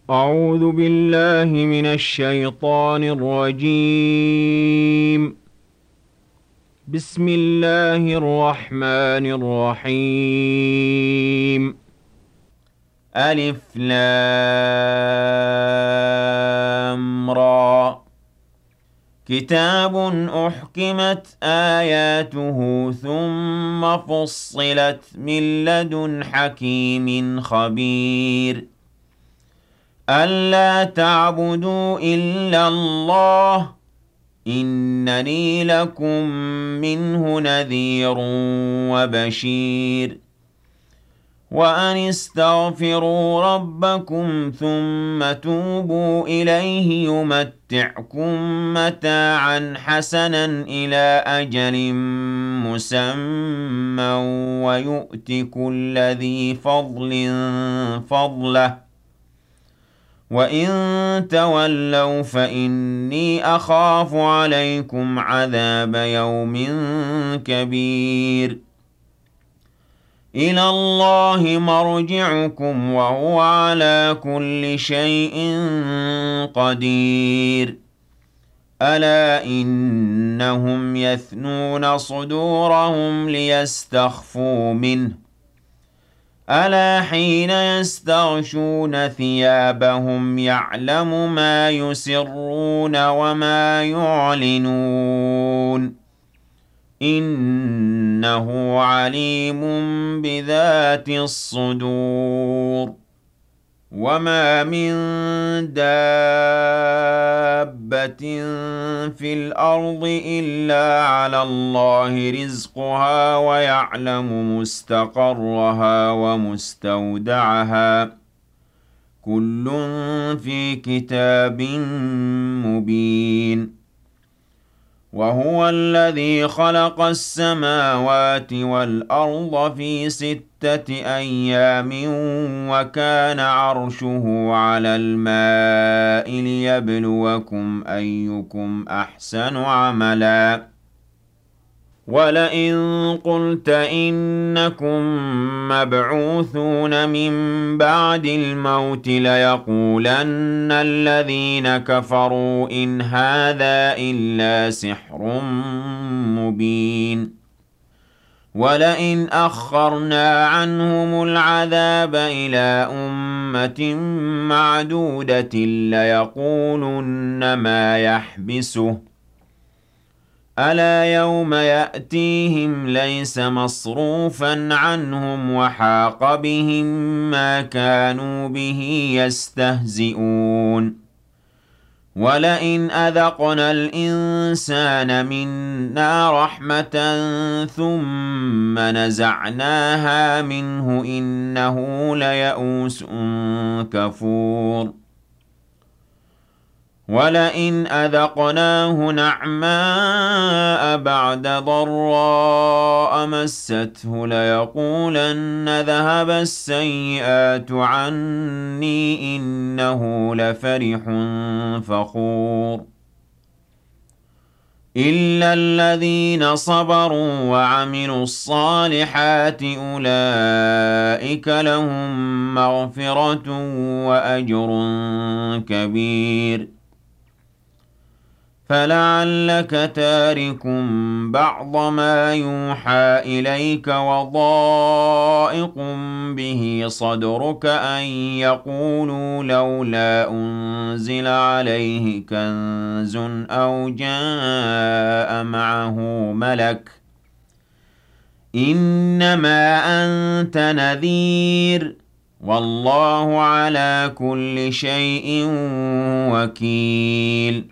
أعوذ بالله من الشيطان الرجيم. بسم الله الرحمن الرحيم. ألف لام را. كتاب أحكمت آياته ثم فصلت من لدن حكيم خبير. ألا تعبدوا إلا الله إنني لكم منه نذير وبشير. وأن استغفروا ربكم ثم توبوا إليه يمتعكم متاعا حسنا إلى أجل مسمى ويؤت كل ذي فضل فضله وَإِن تَوَلَّوْا فَإِنِّي أَخَافُ عَلَيْكُمْ عَذَابَ يَوْمٍ كَبِيرٍ. إِلَى اللَّهِ مَرْجِعُكُمْ وَهُوَ عَلَى كُلِّ شَيْءٍ قَدِيرٌ. أَلَا إِنَّهُمْ يَثْنُونَ صُدُورَهُمْ لِيَسْتَخْفُوا مِنْهُ ألا حين يستغشون ثيابهم يعلم ما يسرون وما يعلنون إنه عليم بذات الصدور. وما من دابة في الأرض إلا على الله رزقها ويعلم مستقرها ومستودعها كل في كتاب مبين. وهو الذي خلق السماوات والأرض في 6 أيام وكان عرشه على الماء ليبلوكم أيكم أحسن عملا. ولئن قلت إنكم مبعوثون من بعد الموت ليقولن الذين كفروا إن هذا إلا سحر مبين. ولئن أخرنا عنهم العذاب إلى أمة معدودة ليقولن ما يحبسه ألا يوم يأتيهم ليس مصروفا عنهم وحاق بهم ما كانوا به يستهزئون. ولئن أذقنا الإنسان منا رحمة ثم نزعناها منه إنه ليئوس كفور. ولئن أذقناه نعماء بعد ضراء مسته ليقولن ذهب السيئات عني إنه لفرح فخور. إلا الذين صبروا وعملوا الصالحات أولئك لهم مغفرة وأجر كبير. فلعلك تارك بعض ما يوحى إليك وضائق به صدرك أن يقولوا لولا أنزل عليه كنز أو جاء معه ملك إنما أنت نذير والله على كل شيء وكيل.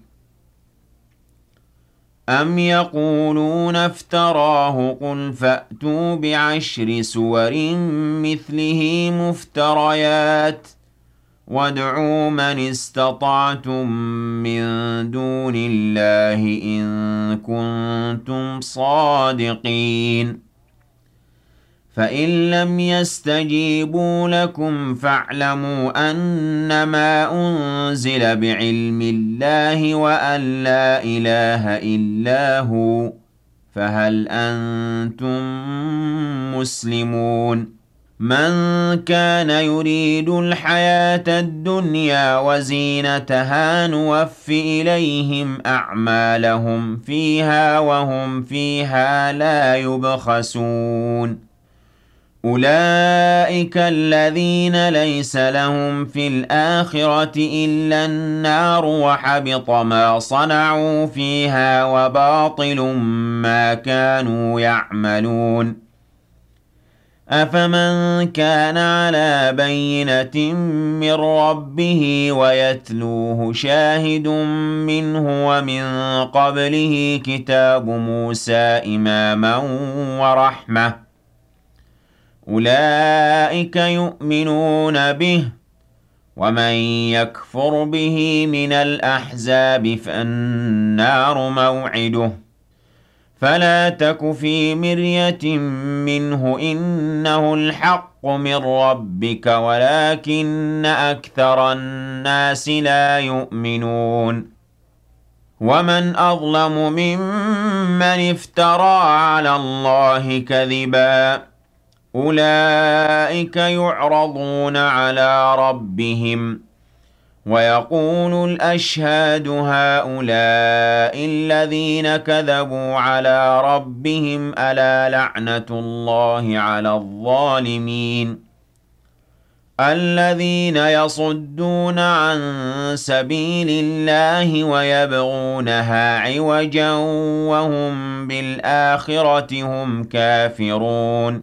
أم يقولون افتراه قل فأتوا بعشر سور مثله مفتريات وادعوا من استطعتم من دون الله إن كنتم صادقين. فإن لم يستجيبوا لكم فاعلموا أنما أنزل بعلم الله وأن لا إله إلا هو فهل أنتم مسلمون. من كان يريد الحياة الدنيا وزينتها نوف إليهم أعمالهم فيها وهم فيها لا يبخسون أولئك الذين ليس لهم في الآخرة إلا النار وحبط ما صنعوا فيها وباطل ما كانوا يعملون أفمن كان على بينة من ربه ويتلوه شاهد منه ومن قبله كتاب موسى إماما ورحمة أولئك يؤمنون به ومن يكفر به من الأحزاب فالنار موعده فلا تك في مرية منه إنه الحق من ربك ولكن أكثر الناس لا يؤمنون ومن أظلم ممن افترى على الله كذبا أولئك يعرضون على ربهم ويقول الأشهاد هؤلاء الذين كذبوا على ربهم ألا لعنة الله على الظالمين الذين يصدون عن سبيل الله ويبغونها عوجا وهم بالآخرة هم كافرون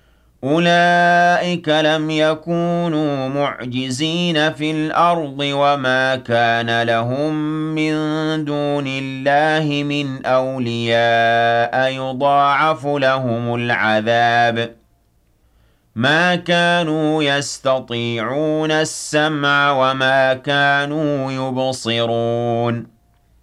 أولئك لم يكونوا معجزين في الأرض وما كان لهم من دون الله من أولياء يضاعف لهم العذاب ما كانوا يستطيعون السمع وما كانوا يبصرون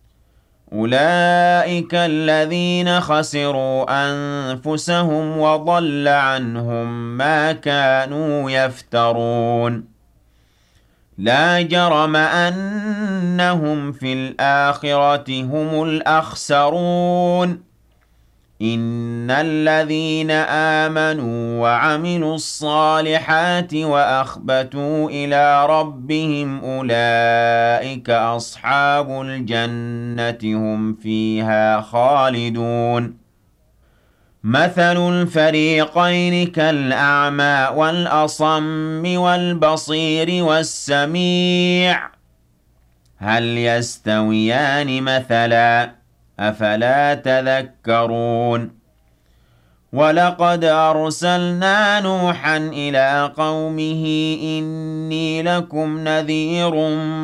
أولئك الذين خسروا أنفسهم وضل عنهم ما كانوا يفترون لا جرم أنهم في الآخرة هم الأخسرون إن الذين آمنوا وعملوا الصالحات وأخبتوا إلى ربهم أولئك أصحاب الجنة هم فيها خالدون مثل الفريقين كالأعمى والأصم والبصير والسميع هل يستويان مثلاً أفلا تذكرون ولقد أرسلنا نوحا إلى قومه إني لكم نذير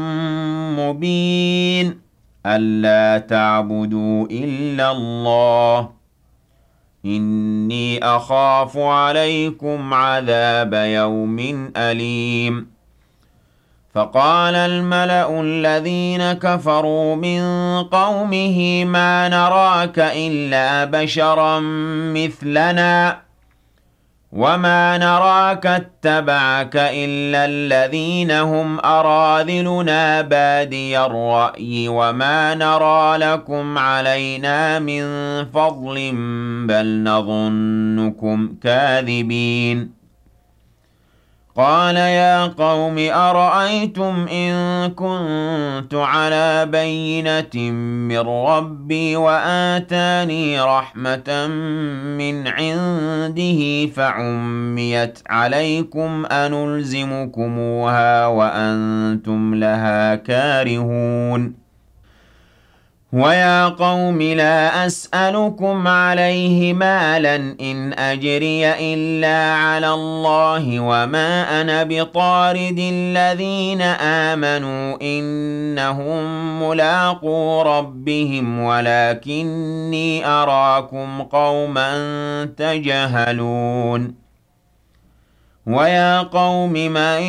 مبين ألا تعبدوا إلا الله إني أخاف عليكم عذاب يوم أليم فقال الملأ الذين كفروا من قومه ما نراك إلا بشرا مثلنا وما نراك اتبعك إلا الذين هم أراذلنا بادي الرأي وما نرى لكم علينا من فضل بل نظنكم كاذبين قال يا قوم أرأيتم إن كنت على بينة من ربي وآتاني رحمة من عنده فعميت عليكم أنلزمكموها وأنتم لها كارهون ويا قوم لا أسألكم عليه مالا إن أجري إلا على الله وما أنا بطارد الذين آمنوا إنهم ملاقو ربهم ولكني أراكم قوما تجهلون ويا قوم من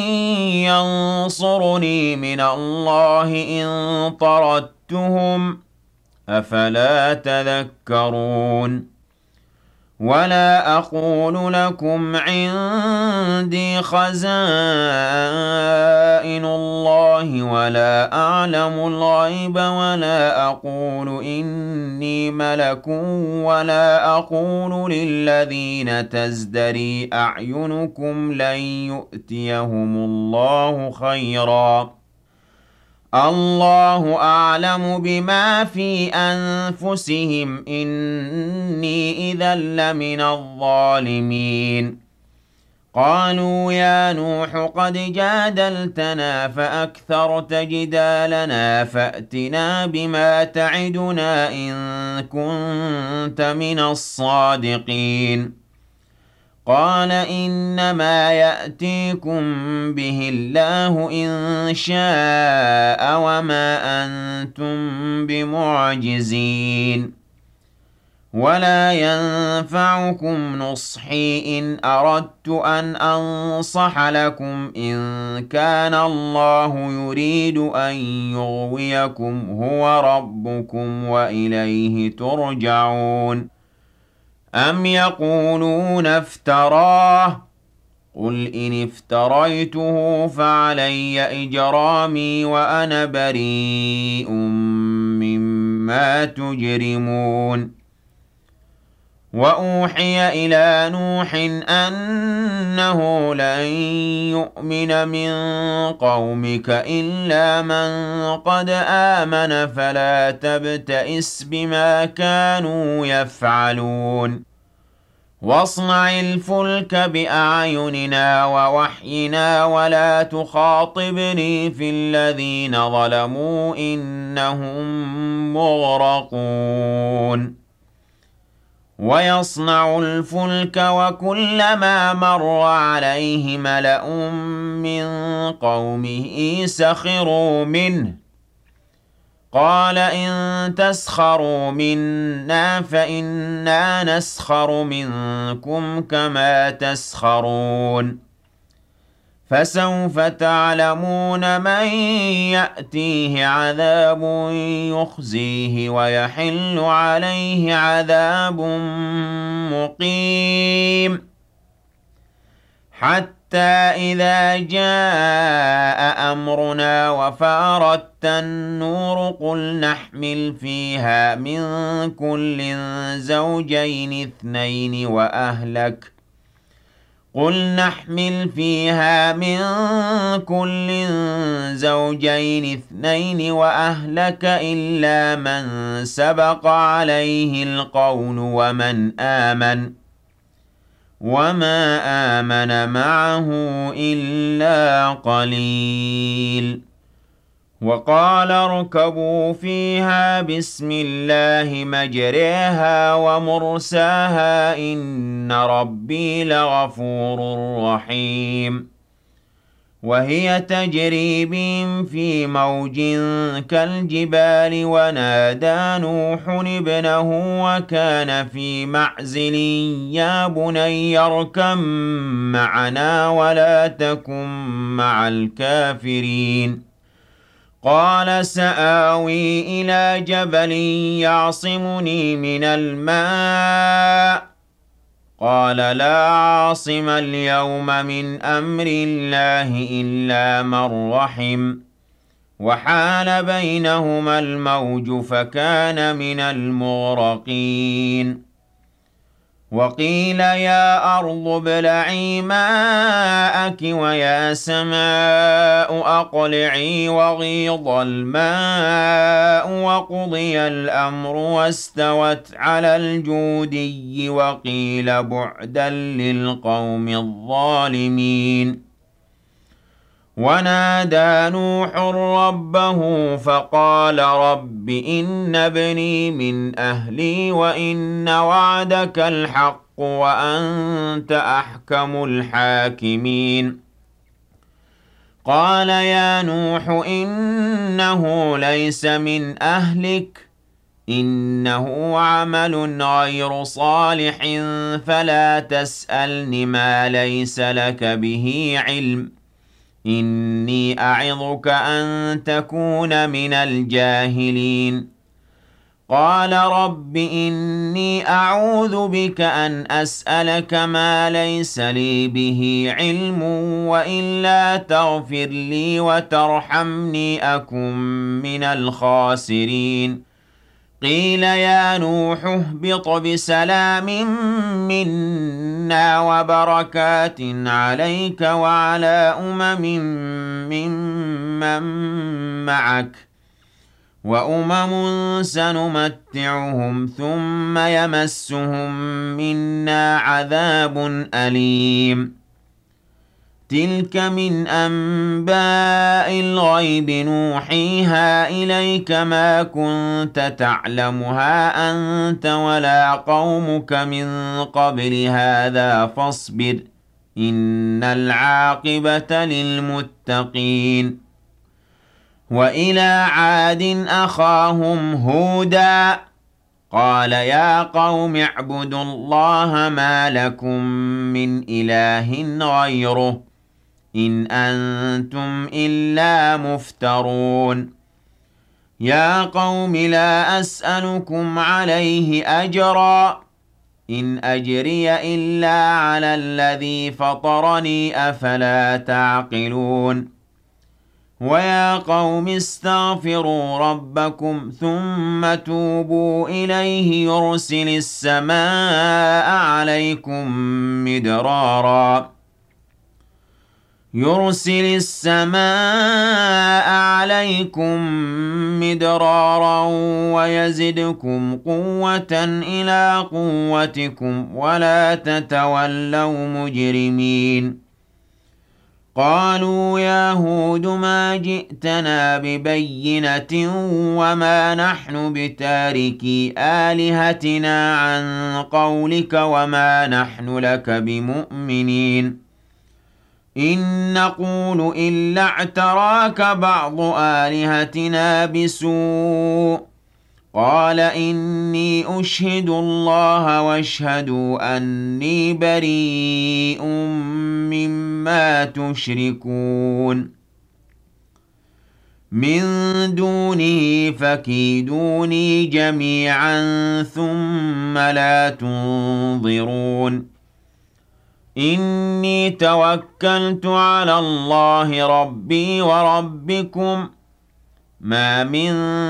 ينصرني من الله إن طردتهم أفلا تذكرون ولا أقول لكم عندي خزائن الله اللَّهِ وَلَا أَعْلَمُ الْغَيْبَ وَلَا أَقُولُ إِنِّي مَلَكٌ وَلَا أَقُولُ لِلَّذِينَ تَزْدَرِي أَعْيُنُكُمْ لَن يُؤْتِيَهُمُ اللَّهُ خَيْرًا اللَّهُ أَعْلَمُ بِمَا فِي أَنفُسِهِمْ إِنِّي إِذًا لَّمِنَ الظَّالِمِينَ قالوا يا نوح قد جادلتنا فأكثرت جدالنا فأتنا بما تعدنا إن كنت من الصادقين قال إنما يأتيكم به الله إن شاء وما أنتم بمعجزين ولا ينفعكم نصحي إن أردت أن أنصح لكم إن كان الله يريد أن يغويكم هو ربكم وإليه ترجعون أم يقولون افتراه قل إن افتريته فعلي إجرامي وأنا بريء مما تجرمون وأوحي إلى نوح أنه لن يؤمن من قومك إلا من قد آمن فلا تبتئس بما كانوا يفعلون واصنع الفلك بأعيننا ووحينا ولا تخاطبني في الذين ظلموا إنهم مغرقون ويصنع الفلك وكلما مر عليه ملأ من قومه سخروا منه قال إن تسخروا منا فإنا نسخر منكم كما تسخرون فسوف تعلمون من يأتيه عذاب يخزيه ويحل عليه عذاب مقيم حتى إذا جاء أمرنا وفارت النور قل نحمل فيها من كل زوجين اثنين وأهلك قل نحمل فيها من كل زوجين اثنين وأهلك إلا من سبق عليه القول ومن آمن وما آمن معه إلا قليل وقال اركبوا فيها بسم الله مجريها ومرساها إن ربي لغفور رحيم وهي تجري بهم في موج كالجبال ونادى نوح ابنه وكان في معزل يا بني اركب معنا ولا تكن مع الكافرين قال سآوي إلى جبل يعصمني من الماء قال لا عاصم اليوم من أمر الله إلا من رحم وحال بينهما الموج فكان من المغرقين وقيل يا أرض ابلعي ماءك ويا سماء أقلعي وغيض الماء وقضي الأمر واستوت على الجودي وقيل بعدا للقوم الظالمين ونادى نوح ربه فقال رب إن ابني من أهلي وإن وعدك الحق وأنت أحكم الحاكمين قال يا نوح إنه ليس من أهلك إنه عمل غير صالح فلا تسألني ما ليس لك به علم إني أعظك أن تكون من الجاهلين قال رب إني أعوذ بك أن أسألك ما ليس لي به علم وإلا تغفر لي وترحمني أكن من الخاسرين قيل يا نوح اهبط بسلام منا وبركات عليك وعلى ممن معك وأمم سنمتعهم ثم يمسهم منا عذاب أليم تلك من أنباء الغيب نوحيها إليك ما كنت تعلمها أنت ولا قومك من قبل هذا فاصبر إن العاقبة للمتقين وإلى عاد أخاهم هودا قال يا قوم اعبدوا الله ما لكم من إله غيره إن أنتم إلا مفترون يا قوم لا أسألكم عليه أجرا إن أجري إلا على الذي فطرني أفلا تعقلون ويا قوم استغفروا ربكم ثم توبوا إليه يرسل السماء عليكم مدرارا ويزدكم قوة إلى قوتكم ولا تتولوا مجرمين قالوا يا هود ما جئتنا ببينة وما نحن بتاركي آلهتنا عن قولك وما نحن لك بمؤمنين إن نقول إلا اعتراك بعض آلهتنا بسوء قال إني أشهد الله واشهدوا أني بريء مما تشركون من دونه فكيدوني جميعا ثم لا تنظرون إني توكلت على الله ربي وربكم ما من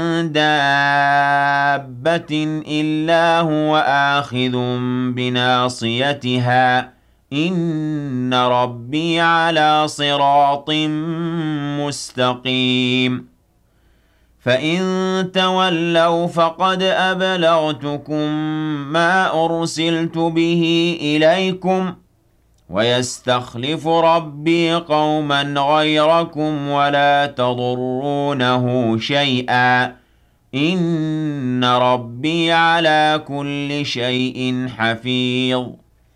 دابة إلا هو آخذ بناصيتها إن ربي على صراط مستقيم فإن تولوا فقد أبلغتكم ما أرسلت به إليكم ويستخلف ربي قوما غيركم ولا تضرونه شيئا إن ربي على كل شيء حفيظ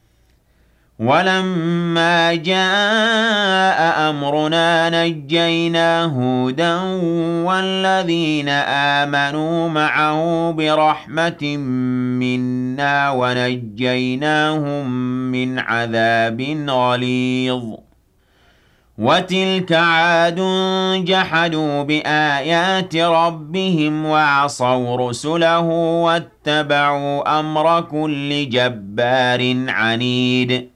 ولما جاء أمرنا نجينا هودا والذين آمنوا معه برحمة منا ونجيناهم من عذاب غليظ وتلك عاد جحدوا بآيات ربهم وعصوا رسله واتبعوا أمر كل جبار عنيد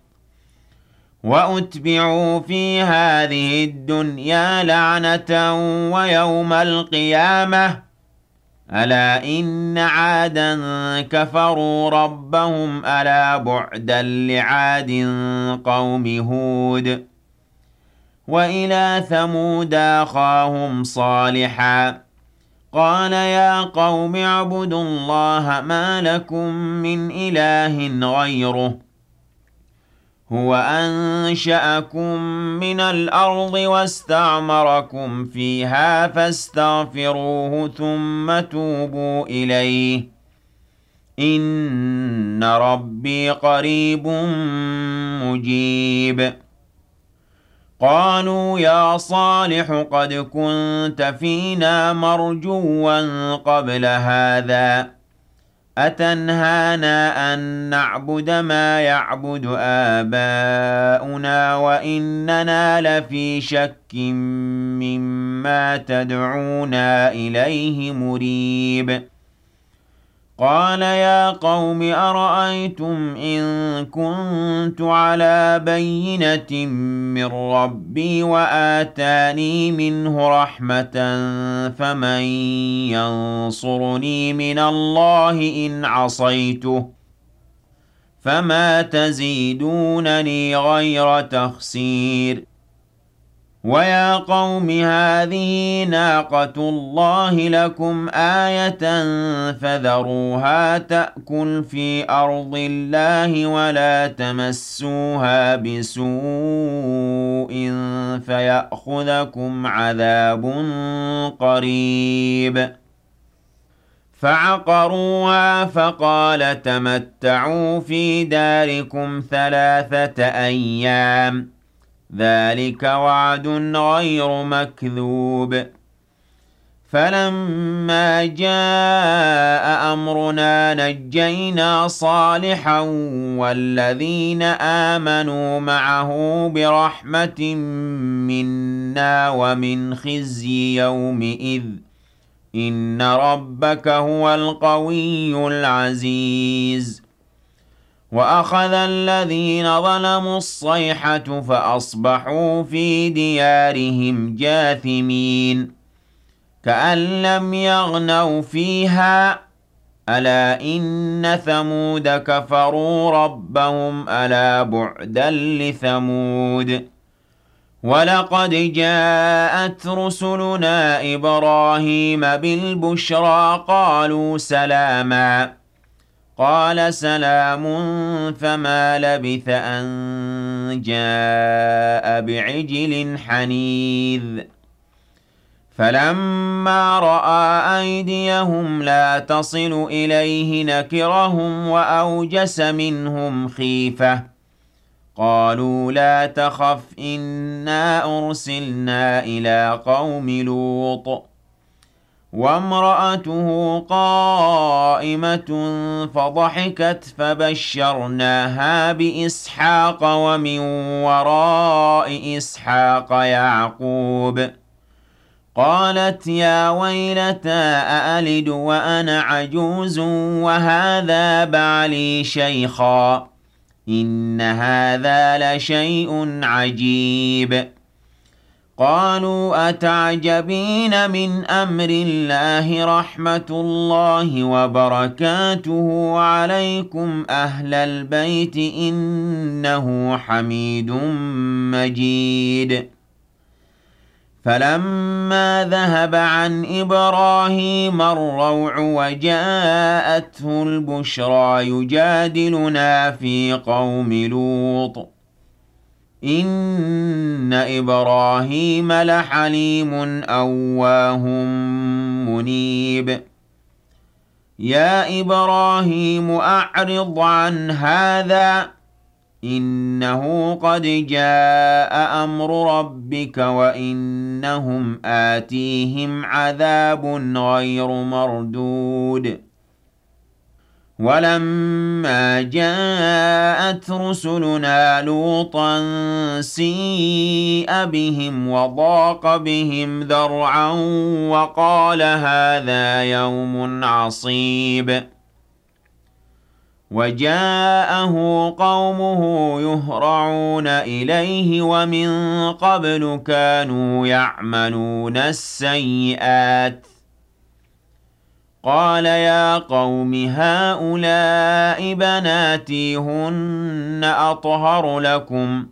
وأتبعوا في هذه الدنيا لعنة ويوم القيامة ألا إن عادا كفروا ربهم ألا بعدا لعاد قوم هود وإلى ثمود أخاهم صالحا قال يا قوم اعبدوا الله ما لكم من إله غيره هو أنشأكم من الأرض واستعمركم فيها فاستغفروه ثم توبوا إليه إن ربي قريب مجيب قالوا يا صالح قد كنت فينا مرجوا قبل هذا أتنهانا أن نعبد ما يعبد آباؤنا وإننا لفي شك مما تدعونا إليه مريب قال يا قوم أرأيتم إن كنت على بينة من ربي وآتاني منه رحمة فمن ينصرني من الله إن عصيته فما تزيدونني غير تخسير ويا قوم هذه ناقة الله لكم آية فذروها تأكل في أرض الله ولا تمسوها بسوء فيأخذكم عذاب قريب فعقروها فقال تمتعوا في داركم 3 أيام ذلك وعد غير مكذوب فلما جاء أمرنا نجينا صالحا والذين آمنوا معه برحمة منا ومن خزي يومئذ إن ربك هو القوي العزيز وأخذ الذين ظلموا الصيحة فأصبحوا في ديارهم جاثمين كأن لم يغنوا فيها ألا إن ثمود كفروا ربهم ألا بعدا لثمود ولقد جاءت رسلنا إبراهيم بالبشرى قالوا سلاما قال سلام فما لبث أن جاء بعجل حنيذ فلما رأى أيديهم لا تصل إليه نكرهم وأوجس منهم خيفة قالوا لا تخف إنا أرسلنا إلى قوم لوط وامرأته قائمة فضحكت فبشرناها بإسحاق ومن وراء إسحاق يعقوب قالت يا ويلتى أألد وأنا عجوز وهذا بعلي شيخا إن هذا لشيء عجيب قالوا أتعجبين من أمر الله رحمة الله وبركاته عليكم أهل البيت إنه حميد مجيد فلما ذهب عن إبراهيم الروع وجاءته البشرى يجادلنا في قوم لوط إن إبراهيم لحليم أواه منيب يا إبراهيم أعرض عن هذا إنه قد جاء أمر ربك وإنهم آتيهم عذاب غير مردود ولما جاءت رسلنا لوطا سيء بهم وضاق بهم ذرعا وقال هذا يوم عصيب وجاءه قومه يهرعون إليه ومن قبل كانوا يعملون السيئات قال يا قوم هؤلاء بناتي هن أطهر لكم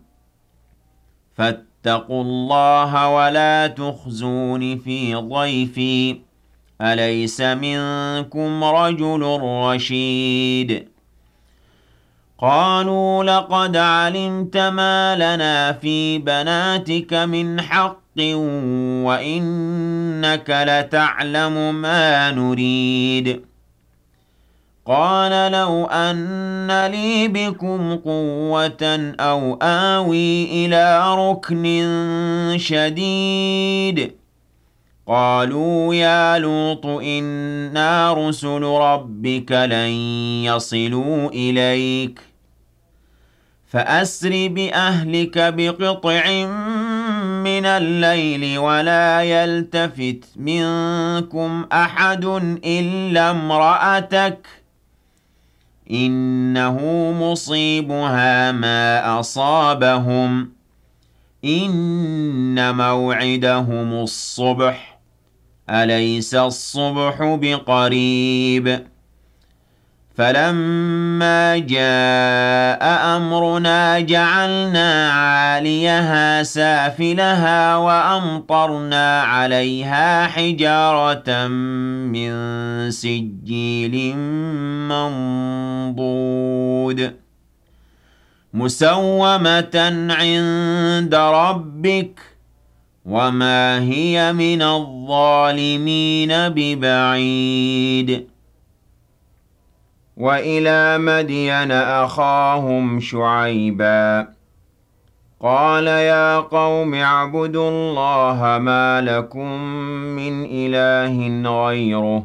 فاتقوا الله ولا تخزون في ضيفي أليس منكم رجل رشيد قالوا لقد علمت ما لنا في بناتك من حق وإنك لتعلم ما نريد قال لو أن لي بكم قوة أو آوي إلى ركن شديد قالوا يا لوط إنا رسل ربك لن يصلوا إليك فأسر بأهلك بقطع من من الليل ولا يلتفت منكم أحد إلا امرأتك إنه مصيبها ما أصابهم إن موعدهم الصبح أليس الصبح بقريب فلما جاء أمرنا جعلنا عاليها سافلها وأمطرنا عليها حجارة من سجيل منضود مسومة عند ربك وما هي من الظالمين ببعيد وإلى مدين أخاهم شعيبا قال يا قوم اعبدوا الله ما لكم من إله غيره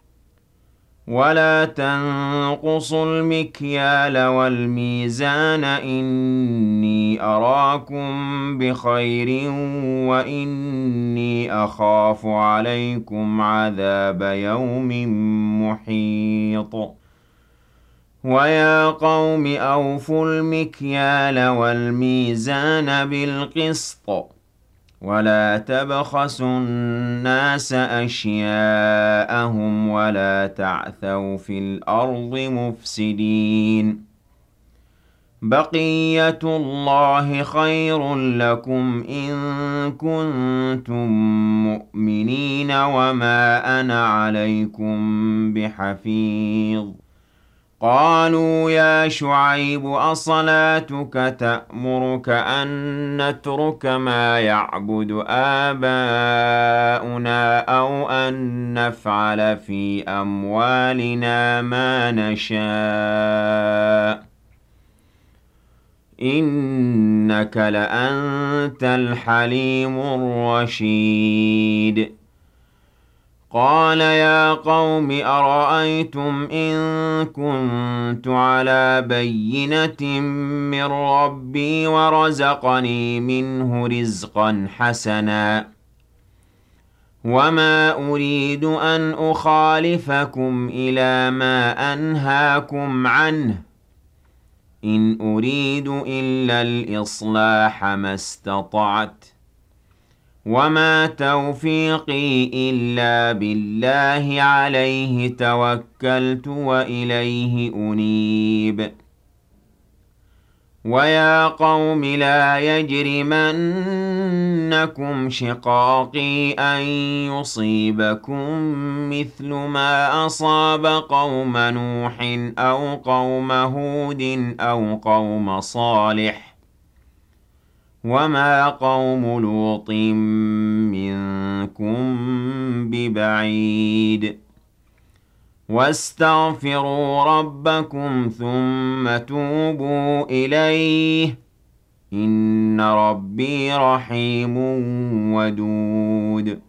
ولا تنقصوا المكيال والميزان إني أراكم بخير وإني أخاف عليكم عذاب يوم محيط ويا قوم أوفوا المكيال والميزان بالقسط ولا تبخسوا الناس أشياءهم ولا تعثوا في الأرض مفسدين بقية الله خير لكم إن كنتم مؤمنين وما أنا عليكم بحفيظ قالوا يا شعيب أصلاتك تأمرك أن نترك ما يعبد آباؤنا أو أن نفعل في أموالنا ما نشاء إنك لأنت الحليم الرشيد قال يا قوم أرأيتم إن كنت على بينة من ربي ورزقني منه رزقا حسنا وما أريد أن أخالفكم إلى ما أنهاكم عنه إن أريد إلا الإصلاح ما استطعت وما توفيقي إلا بالله عليه توكلت وإليه أنيب ويا قوم لا يجرمنكم شقاقي أن يصيبكم مثل ما أصاب قوم نوح أو قوم هود أو قوم صالح وما قوم لوط منكم ببعيد واستغفروا ربكم ثم توبوا إليه إن ربي رحيم ودود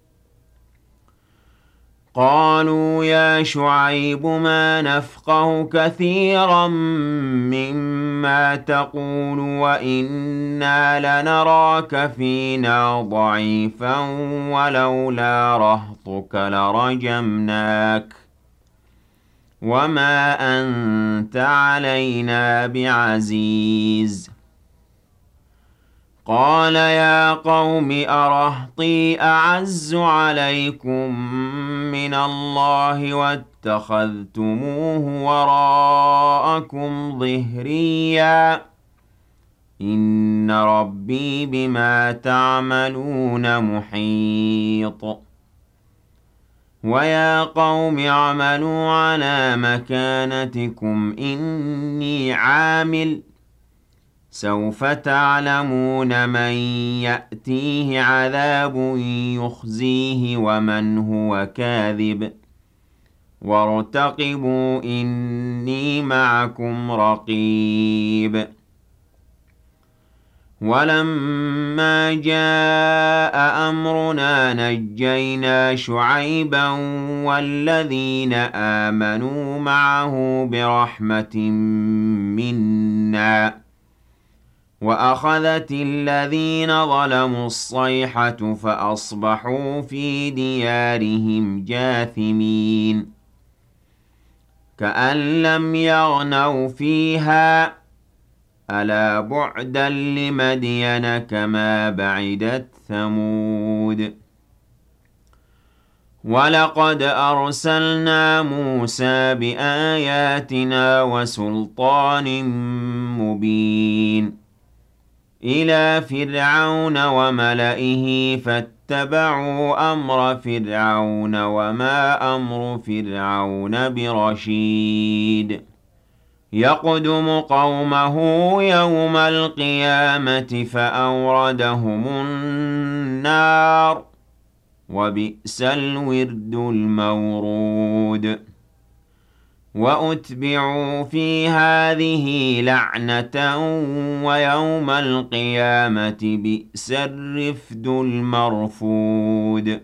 قالوا يا شعيب ما نفقه كثيرا مما تقول وإنا لنراك فينا ضعيفا ولولا رهطك لرجمناك وما أنت علينا بعزيز قال يا قوم أرهطي أعز عليكم من الله واتخذتموه وراءكم ظهريا إن ربي بما تعملون محيط ويا قوم اعملوا على مكانتكم إني عامل سوف تعلمون من يأتيه عذاب يخزيه ومن هو كاذب وارتقبوا إني معكم رقيب ولما جاء أمرنا نجينا شعيبا والذين آمنوا معه برحمة منا وأخذت الذين ظلموا الصيحة فأصبحوا في ديارهم جاثمين كأن لم يغنوا فيها ألا بعدا لمدين كما بعدت ثمود ولقد أرسلنا موسى بآياتنا وسلطان مبين إلى فرعون وملئه فاتبعوا أمر فرعون وما أمر فرعون برشيد يقدم قومه يوم القيامة فأوردهم النار وبئس الورد المورود وأتبعوا في هذه لعنة ويوم القيامة بئس الرفد المرفود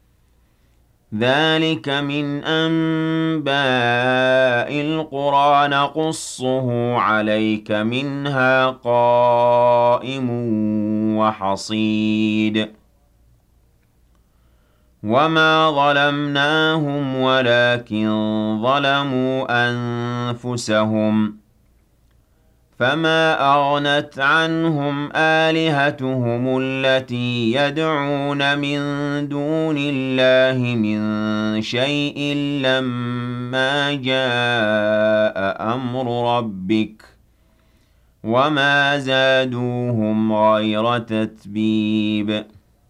ذلك من أنباء القرى نقصه عليك منها قائم وحصيد وما ظلمناهم ولكن ظلموا أنفسهم فما أغنت عنهم آلهتهم التي يدعون من دون الله من شيء لما جاء أمر ربك وما زادوهم غير تتبيب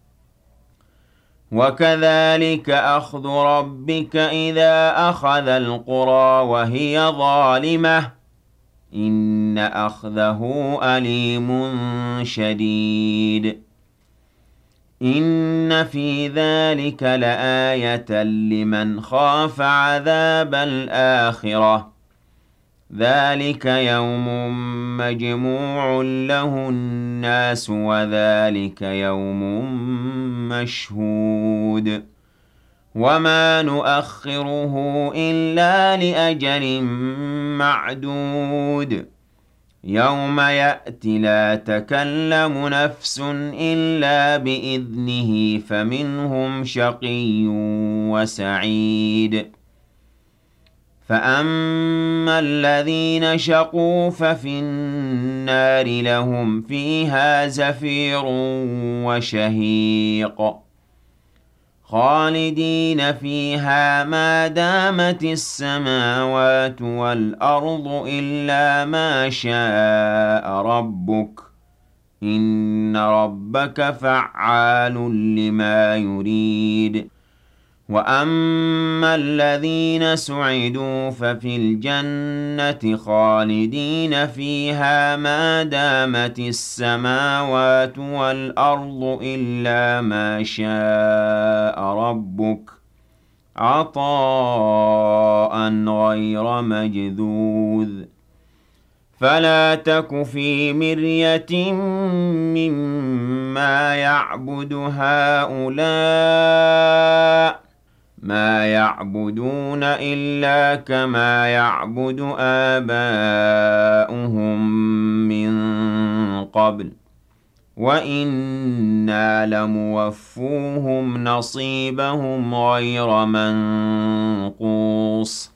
وكذلك أخذ ربك إذا أخذ القرى وهي ظالمة إن أخذه أليم شديد إن في ذلك لآية لمن خاف عذاب الآخرة ذلك يوم مجموع له الناس وذلك يوم مشهود وما نؤخره إلا لأجل معدود يوم يأتي لا تكلم نفس إلا بإذنه فمنهم شقي وسعيد فأما الذين شقوا ففي النار لهم فيها زفير وشهيق خالدين فيها ما دامت السماوات والأرض إلا ما شاء ربك إن ربك فعال لما يريد وأما الذين سعدوا ففي الجنة خالدين فيها ما دامت السماوات والأرض إلا ما شاء ربك عطاء غير مجذوذ فلا تك في مرية مما يعبد هؤلاء ما يعبدون إلا كما يعبد آباؤهم من قبل وإنا لموفوهم نصيبهم غير منقوص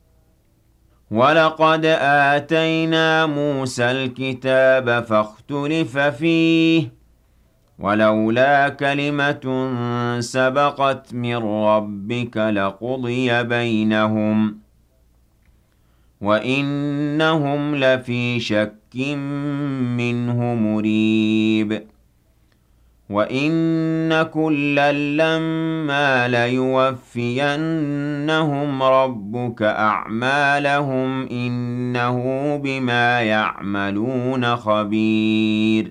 ولقد آتينا موسى الكتاب فاختلف فيه ولولا كلمة سبقت من ربك لقضي بينهم وإنهم لفي شك منه مريب وإن كلا لما ليوفينهم ربك أعمالهم إنه بما يعملون خبير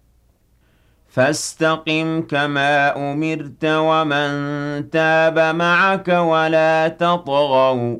فاستقم كما أمرت ومن تاب معك ولا تطغوا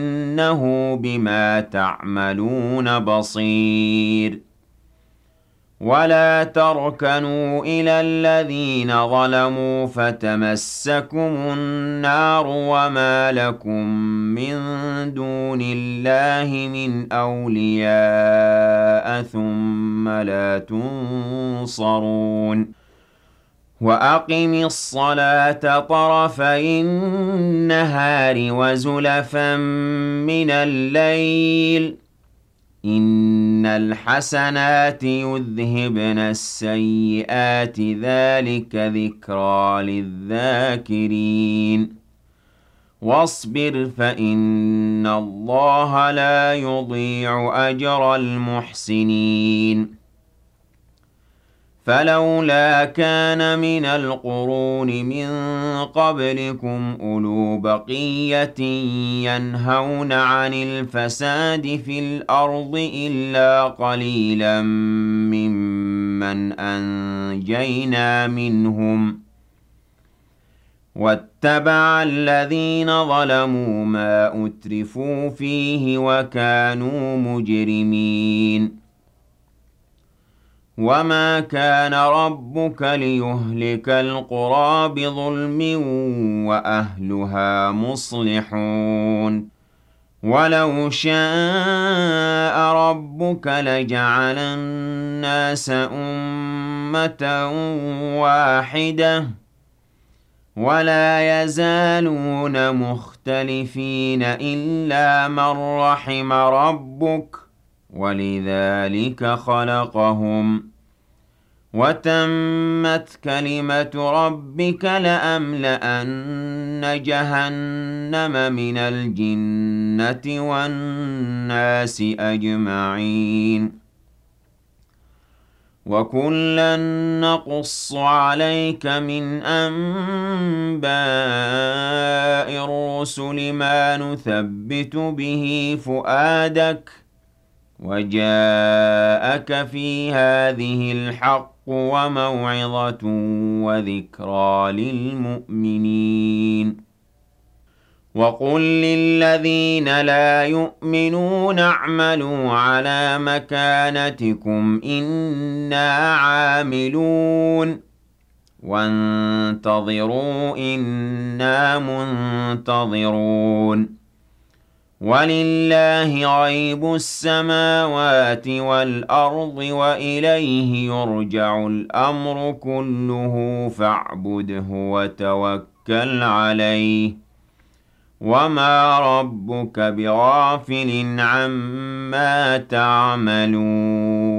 إنه بما تعملون بصير ولا تركنوا إلى الذين ظلموا فتمسكم النار وما لكم من دون الله من أولياء ثم لا تنصرون وأقم الصلاة طرفي النهار وزلفا من الليل إن الحسنات يذهبن السيئات ذلك ذكرى للذاكرين واصبر فإن الله لا يضيع أجر المحسنين فلولا كان من القرون من قبلكم أولو بقية ينهون عن الفساد في الأرض إلا قليلا ممن أنجينا منهم واتبع الذين ظلموا ما أترفوا فيه وكانوا مجرمين وما كان ربك ليهلك القرى بظلم وأهلها مصلحون ولو شاء ربك لجعل الناس أمة واحدة ولا يزالون مختلفين إلا من رحم ربك ولذلك خلقهم وتمت كلمة ربك لأملأن جهنم من الجنة والناس أجمعين وكلا نقص عليك من أنباء الرسل ما نثبت به فؤادك وجاءك في هذه الحق وموعظة وذكرى للمؤمنين وقل للذين لا يؤمنون اعملوا على مكانتكم إنا عاملون وانتظروا إنا منتظرون ولله غيب السماوات والأرض وإليه يرجع الأمر كله فاعبده وتوكل عليه وما ربك بغافل عما تعملون